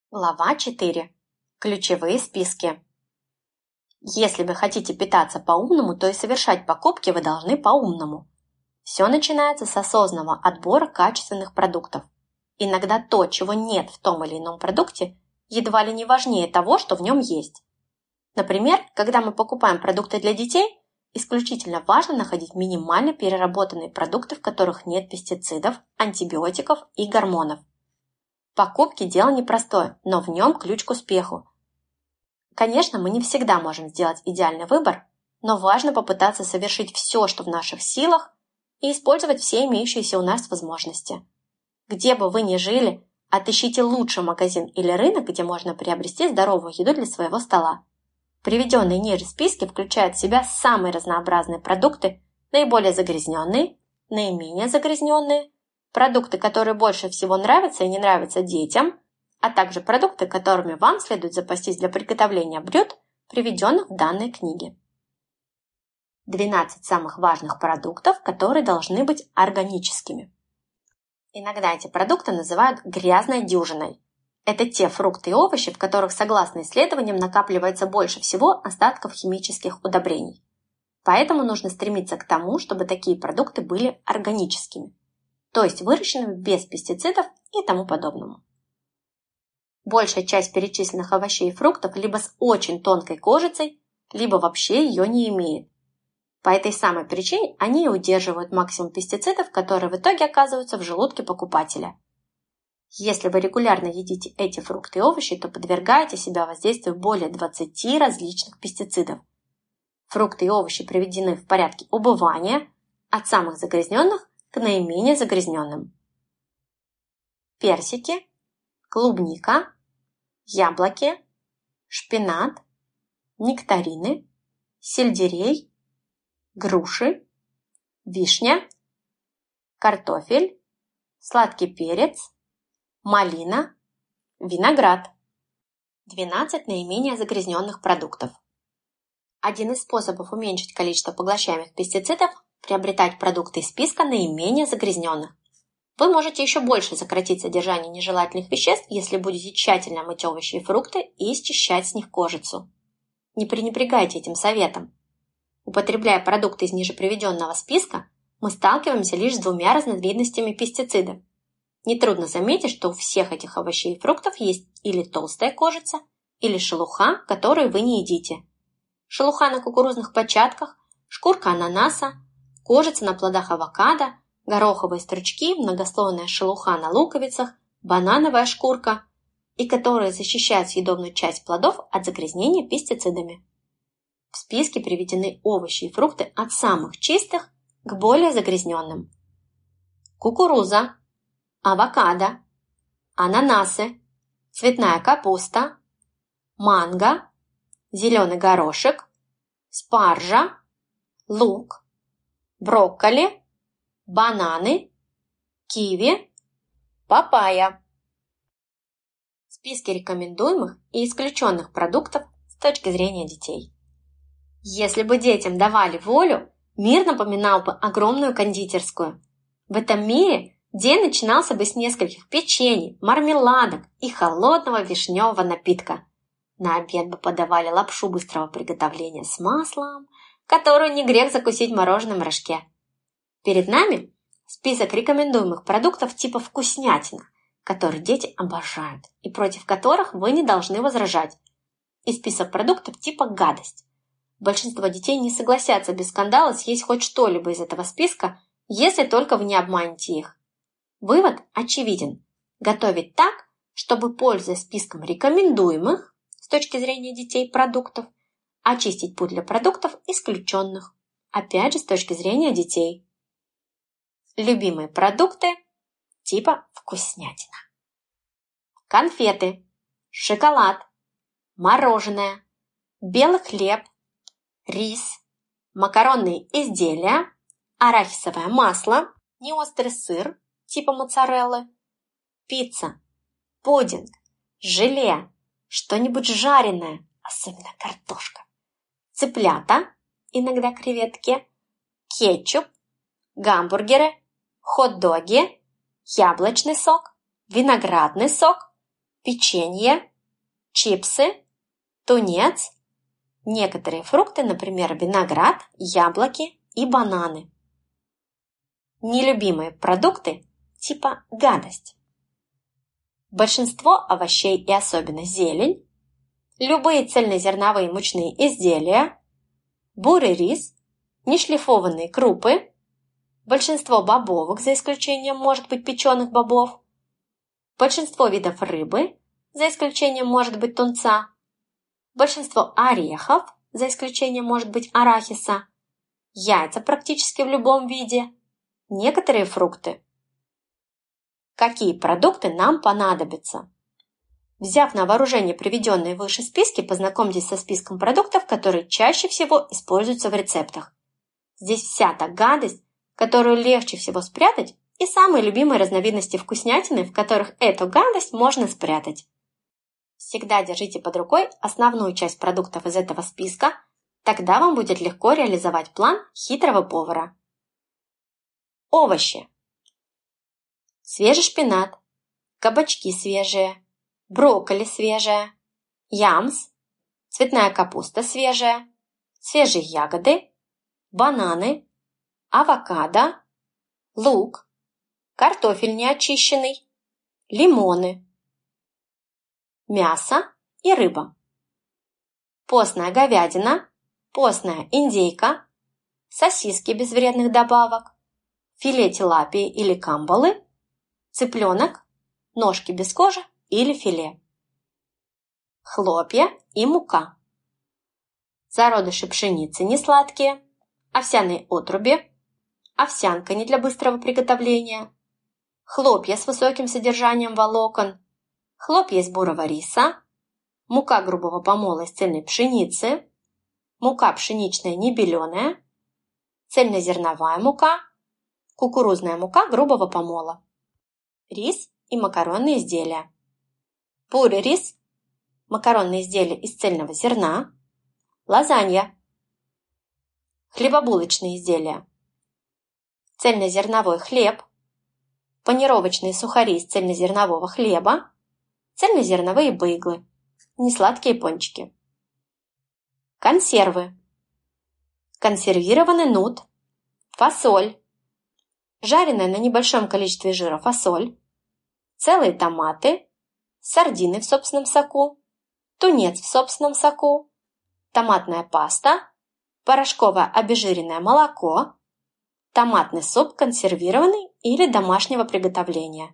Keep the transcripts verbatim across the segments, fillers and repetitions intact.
Глава четыре. Ключевые списки. Если вы хотите питаться по-умному, то и совершать покупки вы должны по-умному. Все начинается с осознанного отбора качественных продуктов. Иногда то, чего нет в том или ином продукте, едва ли не важнее того, что в нем есть. Например, когда мы покупаем продукты для детей, исключительно важно находить минимально переработанные продукты, в которых нет пестицидов, антибиотиков и гормонов. Покупки – дело непростое, но в нем ключ к успеху. Конечно, мы не всегда можем сделать идеальный выбор, но важно попытаться совершить все, что в наших силах, и использовать все имеющиеся у нас возможности. Где бы вы ни жили, отыщите лучший магазин или рынок, где можно приобрести здоровую еду для своего стола. Приведенные ниже списки включают в себя самые разнообразные продукты, наиболее загрязненные, наименее загрязненные, продукты, которые больше всего нравятся и не нравятся детям, а также продукты, которыми вам следует запастись для приготовления блюд, приведенных в данной книге. двенадцать самых важных продуктов, которые должны быть органическими. Иногда эти продукты называют грязной дюжиной. Это те фрукты и овощи, в которых, согласно исследованиям, накапливается больше всего остатков химических удобрений. Поэтому нужно стремиться к тому, чтобы такие продукты были органическими, то есть выращенными без пестицидов и тому подобному. Большая часть перечисленных овощей и фруктов либо с очень тонкой кожицей, либо вообще ее не имеет. По этой самой причине они и удерживают максимум пестицидов, которые в итоге оказываются в желудке покупателя. Если вы регулярно едите эти фрукты и овощи, то подвергаете себя воздействию более двадцати различных пестицидов. Фрукты и овощи приведены в порядке убывания от самых загрязненных к наименее загрязненным. Персики, клубника, яблоки, шпинат, нектарины, сельдерей, груши, вишня, картофель, сладкий перец, малина, виноград. двенадцать наименее загрязненных продуктов. Один из способов уменьшить количество поглощаемых пестицидов – приобретать продукты из списка наименее загрязненных. Вы можете еще больше сократить содержание нежелательных веществ, если будете тщательно мыть овощи и фрукты и счищать с них кожицу. Не пренебрегайте этим советом. Употребляя продукты из ниже приведенного списка, мы сталкиваемся лишь с двумя разновидностями пестицидов. Нетрудно заметить, что у всех этих овощей и фруктов есть или толстая кожица, или шелуха, которую вы не едите. Шелуха на кукурузных початках, шкурка ананаса, кожица на плодах авокадо, гороховые стручки, многослойная шелуха на луковицах, банановая шкурка, и которые защищают съедобную часть плодов от загрязнения пестицидами. В списке приведены овощи и фрукты от самых чистых к более загрязненным. Кукуруза, авокадо, ананасы, цветная капуста, манго, зеленый горошек, спаржа, лук, брокколи, бананы, киви, папайя. Списки рекомендуемых и исключенных продуктов с точки зрения детей. Если бы детям давали волю, мир напоминал бы огромную кондитерскую. В этом мире день начинался бы с нескольких печений, мармеладок и холодного вишневого напитка. На обед бы подавали лапшу быстрого приготовления с маслом, которую не грех закусить в мороженом рожке. Перед нами список рекомендуемых продуктов типа вкуснятина, которые дети обожают и против которых вы не должны возражать, и список продуктов типа гадость. Большинство детей не согласятся без скандала съесть хоть что-либо из этого списка, если только вы не обманете их. Вывод очевиден. Готовить так, чтобы, пользуясь списком рекомендуемых с точки зрения детей продуктов, очистить путь для продуктов исключенных, опять же с точки зрения детей. Любимые продукты типа вкуснятина. Конфеты, шоколад, мороженое, белый хлеб, рис, макаронные изделия, арахисовое масло, неострый сыр типа моцареллы, пицца, пудинг, желе, что-нибудь жареное, особенно картошка, цыплята, иногда креветки, кетчуп, гамбургеры, хот-доги, яблочный сок, виноградный сок, печенье, чипсы, тунец, некоторые фрукты, например, виноград, яблоки и бананы. Нелюбимые продукты типа гадость. Большинство овощей и особенно зелень, любые цельнозерновые мучные изделия, бурый рис, нешлифованные крупы, большинство бобовых, за исключением, может быть, печеных бобов, большинство видов рыбы, за исключением, может быть, тунца, большинство орехов, за исключением, может быть, арахиса, яйца практически в любом виде, некоторые фрукты. Какие продукты нам понадобятся? Взяв на вооружение приведенные выше списки, познакомьтесь со списком продуктов, которые чаще всего используются в рецептах. Здесь вся та гадость, которую легче всего спрятать, и самые любимые разновидности вкуснятины, в которых эту гадость можно спрятать. Всегда держите под рукой основную часть продуктов из этого списка, тогда вам будет легко реализовать план хитрого повара. Овощи. Свежий шпинат, кабачки свежие, брокколи свежая, ямс, цветная капуста свежая, свежие ягоды, бананы, авокадо, лук, картофель неочищенный, лимоны, мясо и рыба, постная говядина, постная индейка, сосиски без вредных добавок, филе тилапии или камбалы, цыпленок, ножки без кожи или филе, хлопья и мука, зародыши пшеницы несладкие, овсяные отруби, овсянка не для быстрого приготовления, хлопья с высоким содержанием волокон, хлопья из бурого риса, мука грубого помола из цельной пшеницы, мука пшеничная небеленая, цельнозерновая мука, кукурузная мука грубого помола, рис и макаронные изделия, бурый рис, макаронные изделия из цельного зерна, лазанья, хлебобулочные изделия, цельнозерновой хлеб, панировочные сухари из цельнозернового хлеба, цельнозерновые бейглы, несладкие пончики. Консервы. Консервированный нут, фасоль, жареная на небольшом количестве жира фасоль, целые томаты, сардины в собственном соку, тунец в собственном соку, томатная паста, порошковое обезжиренное молоко, томатный суп консервированный или домашнего приготовления.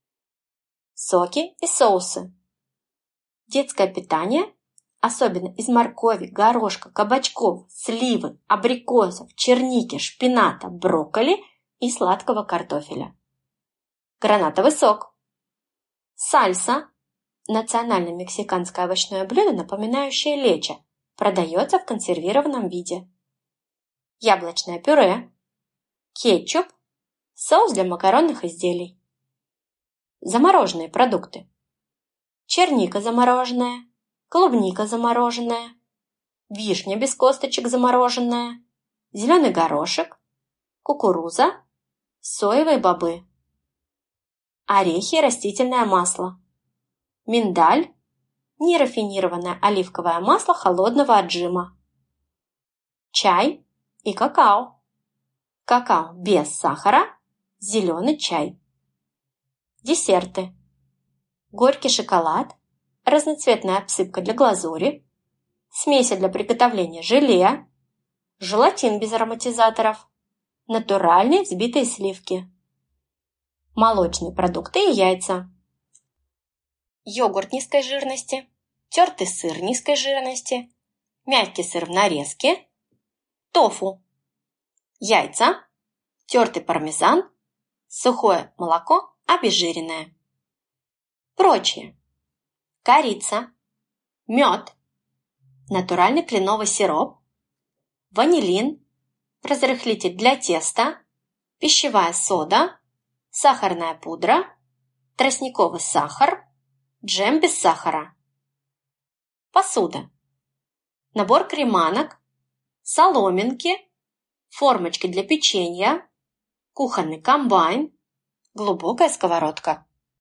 Соки и соусы. Детское питание, особенно из моркови, горошка, кабачков, сливы, абрикосов, черники, шпината, брокколи и сладкого картофеля. Гранатовый сок. Сальса – национальное мексиканское овощное блюдо, напоминающее лечо, продается в консервированном виде. Яблочное пюре. Кетчуп. Соус для макаронных изделий. Замороженные продукты. Черника замороженная, клубника замороженная, вишня без косточек замороженная, зеленый горошек, кукуруза, соевые бобы, орехи и растительное масло, миндаль, нерафинированное оливковое масло холодного отжима, чай и какао, какао без сахара, зеленый чай. Десерты. Горький шоколад, разноцветная обсыпка для глазури, смеси для приготовления желе, желатин без ароматизаторов, натуральные взбитые сливки, молочные продукты и яйца, йогурт низкой жирности, тертый сыр низкой жирности, мягкий сыр в нарезке, тофу, яйца, тертый пармезан, сухое молоко обезжиренное. Прочее. Корица, мед, натуральный кленовый сироп, ванилин, разрыхлитель для теста, пищевая сода, сахарная пудра, тростниковый сахар, джем без сахара. Посуда. Набор креманок, соломинки, формочки для печенья, кухонный комбайн, глубокая сковородка.